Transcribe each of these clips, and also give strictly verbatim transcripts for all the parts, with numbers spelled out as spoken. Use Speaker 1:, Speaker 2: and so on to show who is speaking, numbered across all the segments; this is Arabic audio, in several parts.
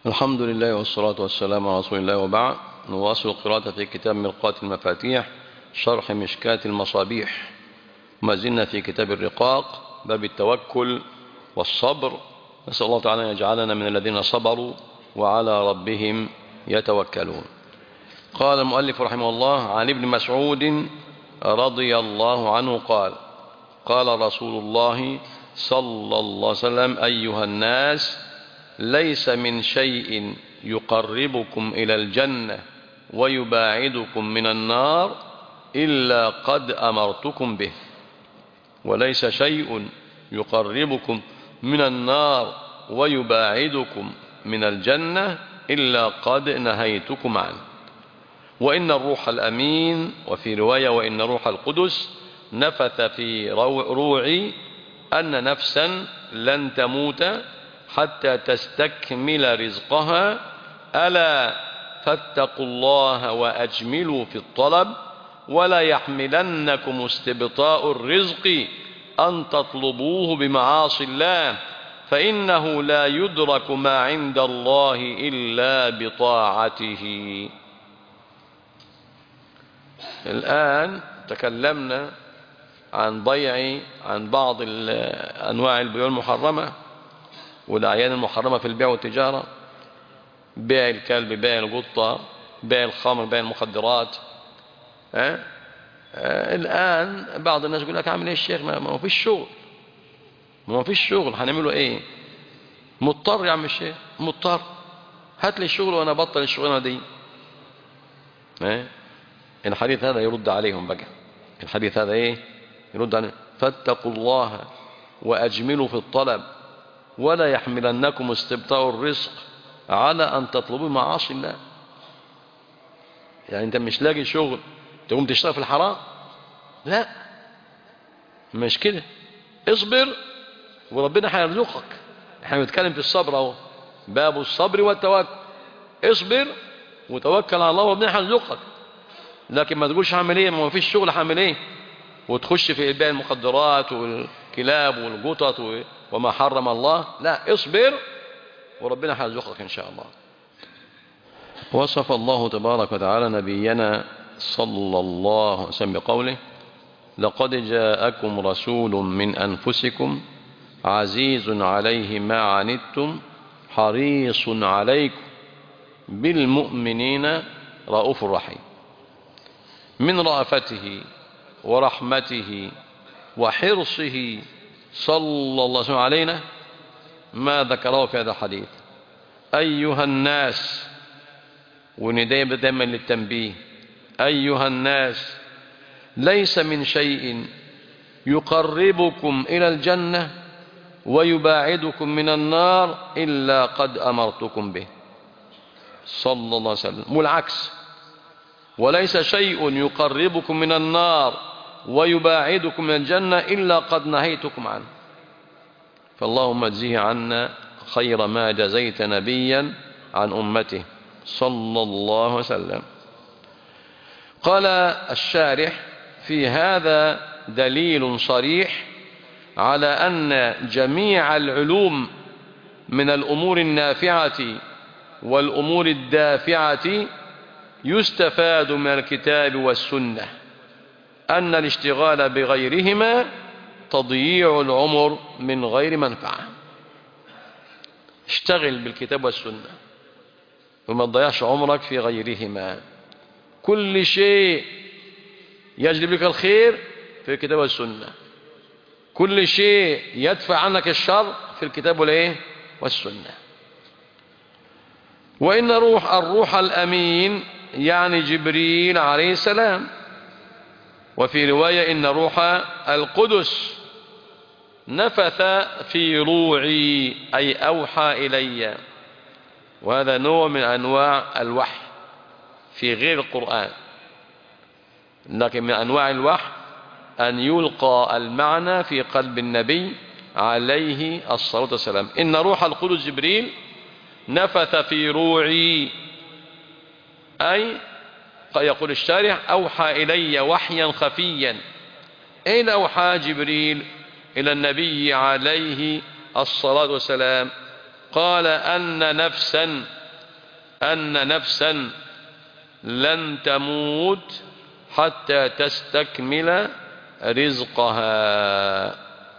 Speaker 1: الحمد لله والصلاة والسلام على رسول الله، وبعد. نواصل القراءة في كتاب مرقاة المفاتيح شرح مشكاة المصابيح، وما زلنا في كتاب الرقاق باب التوكل والصبر. نسأل الله تعالى أن يجعلنا من الذين صبروا وعلى ربهم يتوكلون. قال المؤلف رحمه الله: عن ابن مسعود رضي الله عنه قال: قال رسول الله صلى الله عليه وسلم: أيها الناس، ليس من شيء يقربكم إلى الجنة ويباعدكم من النار إلا قد أمرتكم به، وليس شيء يقربكم من النار ويباعدكم من الجنة إلا قد نهيتكم عنه. وإن الروح الأمين، وفي رواية وإن روح القدس نفث في روعي أن نفسا لن تموت حتى تستكمل رزقها، ألا فاتقوا الله وأجملوا في الطلب، ولا يحملنكم استبطاء الرزق أن تطلبوه بمعاصي الله، فإنه لا يدرك ما عند الله إلا بطاعته. الآن تكلمنا عن ضيع عن بعض أنواع البيوع المحرمة والأعيان المحرمة في البيع والتجارة: بيع الكلب، بيع القطة، بيع الخمر، بيع المخدرات. أه؟ أه الآن بعض الناس يقول لك: عامل ايه الشيخ؟ ما ما فيش شغل، ما فيش شغل، هنعمله ايه؟ مضطر يا عم الشيخ، مضطر، هات لي الشغل وانا بطل الشغلانه دي. أه؟ الحديث هذا يرد عليهم بقى، الحديث هذا ايه؟ يرد عليهم: فاتقوا الله وأجملوا في الطلب، ولا يحملنكم استبطاء الرزق على أن تطلبوا معاصي الله. يعني أنت مش لاقي شغل تقوم تشتغل في الحرام؟ لا، مش كده. اصبر وربنا هيرزقك. احنا بنتكلم في الصبر اهو، باب الصبر والتوكل. اصبر وتوكل على الله وربنا هيرزقك، لكن ما تقولش هعمل ايه، ما فيش شغل هعمل ايه، وتخش في بيع المخدرات والكلاب والقطط وما حرم الله. لا، اصبر وربنا هيرزقك ان شاء الله. وصف الله تبارك وتعالى نبينا صلى الله عليه وسلم بقوله: لقد جاءكم رسول من أنفسكم عزيز عليه ما عنتم حريص عليكم بالمؤمنين رؤوف رحيم. من رأفته ورحمته وحرصه صلى الله عليه وسلم علينا ما ذكره في هذا الحديث: أيها الناس، ونداء دائما للتنبيه: أيها الناس، ليس من شيء يقربكم إلى الجنة ويباعدكم من النار إلا قد أمرتكم به، صلى الله عليه وسلم. والعكس: وليس شيء يقربكم من النار ويباعدكم من الجنة إلا قد نهيتكم عنه. فاللهم اجزه عنا خير ما جزيت نبيا عن أمته صلى الله عليه وسلم. قال الشارح: في هذا دليل صريح على أن جميع العلوم من الأمور النافعة والأمور الدافعة يستفاد من الكتاب والسنة أن الاشتغال بغيرهما تضييع العمر من غير منفعة. اشتغل بالكتاب والسنة وما تضيعش عمرك في غيرهما. كل شيء يجلب لك الخير في الكتاب والسنة، كل شيء يدفع عنك الشر في الكتاب والايه والسنة. وإن روح الروح الأمين يعني جبريل عليه السلام، وفي رواية إن روح القدس نفث في روعي أي أوحى إلي. وهذا نوع من أنواع الوحي في غير القرآن، لكن من أنواع الوحي أن يلقى المعنى في قلب النبي عليه الصلاة والسلام. إن روح القدس جبريل نفث في روعي، أي يقول الشارح: أوحى إلي وحيا خفيا. أين أوحى جبريل إلى النبي عليه الصلاة والسلام؟ قال أن نفسا أن نفسا لن تموت حتى تستكمل رزقها.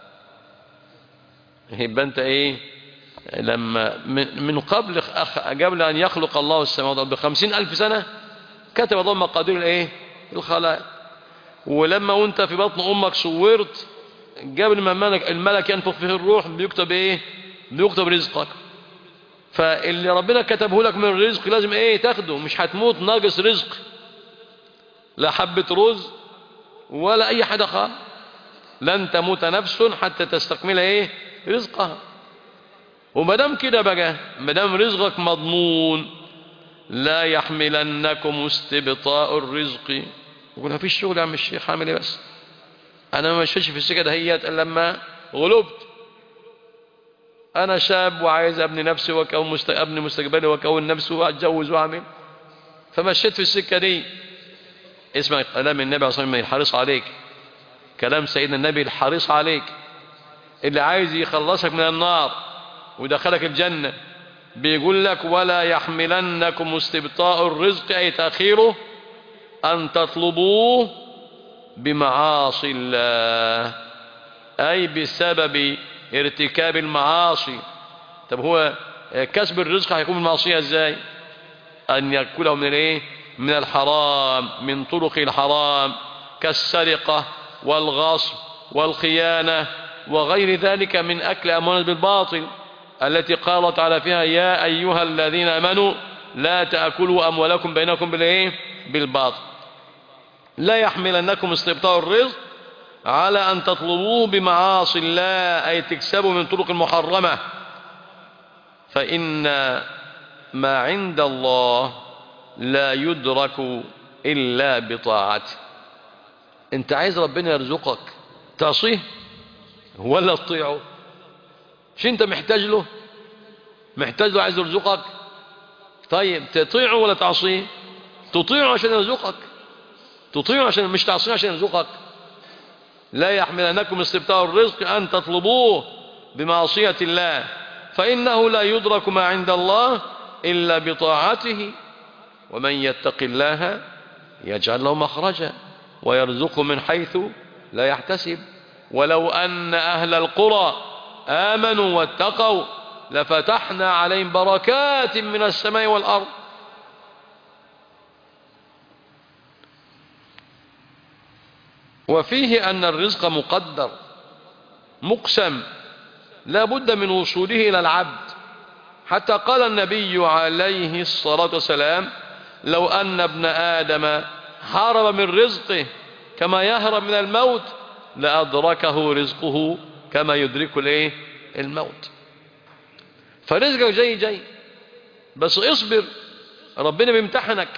Speaker 1: يبقى انت ايه لما من قبل قبل ان يخلق الله السماوات بخمسين الف سنة كتب الله مقادير الايه الخلائق، ولما وانت في بطن امك صورت قبل ما الملك, الملك ينفخ فيه الروح بيكتب ايه بيكتب رزقك. فاللي ربنا كتبه لك من الرزق لازم ايه تاخده، مش هتموت ناقص رزق، لا حبة رز ولا اي حاجة خالص. لن تموت نفس حتى تستكمل ايه رزقها. ومدام كده بقى مدام رزقك مضمون لا يحملنكم استبطاء الرزق. يقول ما فيش شغل يا عم الشيخ، عامل ايه بس؟ انا ما مشيتش في السكه دهيت الا لما غلبت. انا شاب وعايز ابني نفسي واكون مست... ابني مستقبلي واكون نفسي واتجوز واعمل، فمشيت في السكه دي. اسمع كلام النبي عليه الصلاه والسلام الحريص عليك، كلام سيدنا النبي الحريص عليك اللي عايز يخلصك من النار ودخلك الجنة، بيقول لك ولا يحملنكم استبطاء الرزق أي تأخيره أن تطلبوه بمعاصي الله، أي بسبب ارتكاب المعاصي. طب هو كسب الرزق هيكون المعصية ازاي؟ أن يأكله من الايه من الحرام، من طرق الحرام كالسرقة والغصب والخيانة وغير ذلك من أكل أموال بالباطل التي قال تعالى فيها يا أيها الذين آمنوا لا تأكلوا أموالكم بينكم بالإيه بالباطل. لا يحملنكم استبطاء الرزق على أن تطلبوه بمعاصي الله، أي تكسبوا من طرق المحرمة. فإن ما عند الله لا يدرك إلا بطاعته. أنت عايز ربنا يرزقك تعصيه ولا تطيعه؟ مش أنت محتاج له محتاج له عايز يرزقك؟ طيب تطيعه ولا تعصيه؟ تطيعه عشان يرزقك، تطيعه عشان مش تعصيه عشان يرزقك. لا يحملنكم استبطاء الرزق أن تطلبوه بمعصية الله، فإنه لا يدرك ما عند الله إلا بطاعته. ومن يتق الله يجعل له مخرجا ويرزقه من حيث لا يحتسب. ولو أن أهل القرى آمنوا واتقوا لفتحنا عليهم بركات من السماء والأرض. وفيه أن الرزق مقدر مقسم لا بد من وصوله إلى العبد، حتى قال النبي عليه الصلاة والسلام لو أن ابن آدم هرب من رزقه كما يهرب من الموت لأدركه رزقه كما يدرك الايه الموت. فرزقك جاي جاي بس اصبر، ربنا بيمتحنك،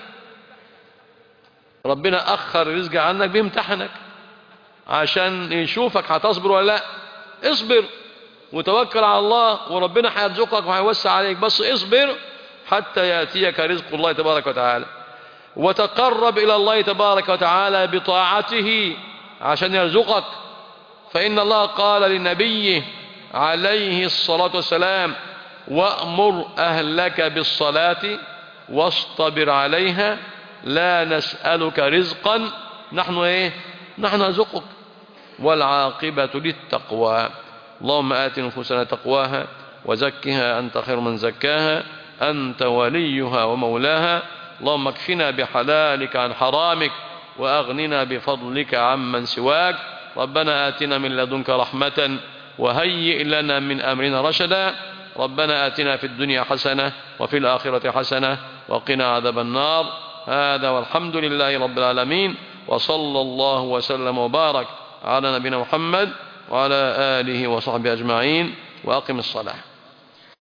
Speaker 1: ربنا أخر رزق عنك بيمتحنك عشان يشوفك هتصبر ولا لا. اصبر وتوكل على الله وربنا هيرزقك وهيوسع عليك، بس اصبر حتى يأتيك رزق الله تبارك وتعالى. وتقرب إلى الله تبارك وتعالى بطاعته عشان يرزقك. فإن الله قال لنبيه عليه الصلاة والسلام وأمر أهلك بالصلاة واصطبر عليها لا نسألك رزقا نحن ايه نحن نرزقك والعاقبة للتقوى. اللهم آت نفوسنا تقواها وزكها أنت خير من زكاها أنت وليها ومولاها. اللهم اكفنا بحلالك عن حرامك وأغننا بفضلك عمن سواك. ربنا آتنا من لدنك رحمة وهيئ لنا من أمرنا رشدا. ربنا آتنا في الدنيا حسنة وفي الآخرة حسنة وقنا عذاب النار. هذا والحمد لله رب العالمين، وصلى الله وسلم وبارك على نبينا محمد وعلى آله وصحبه أجمعين. وأقم الصلاة.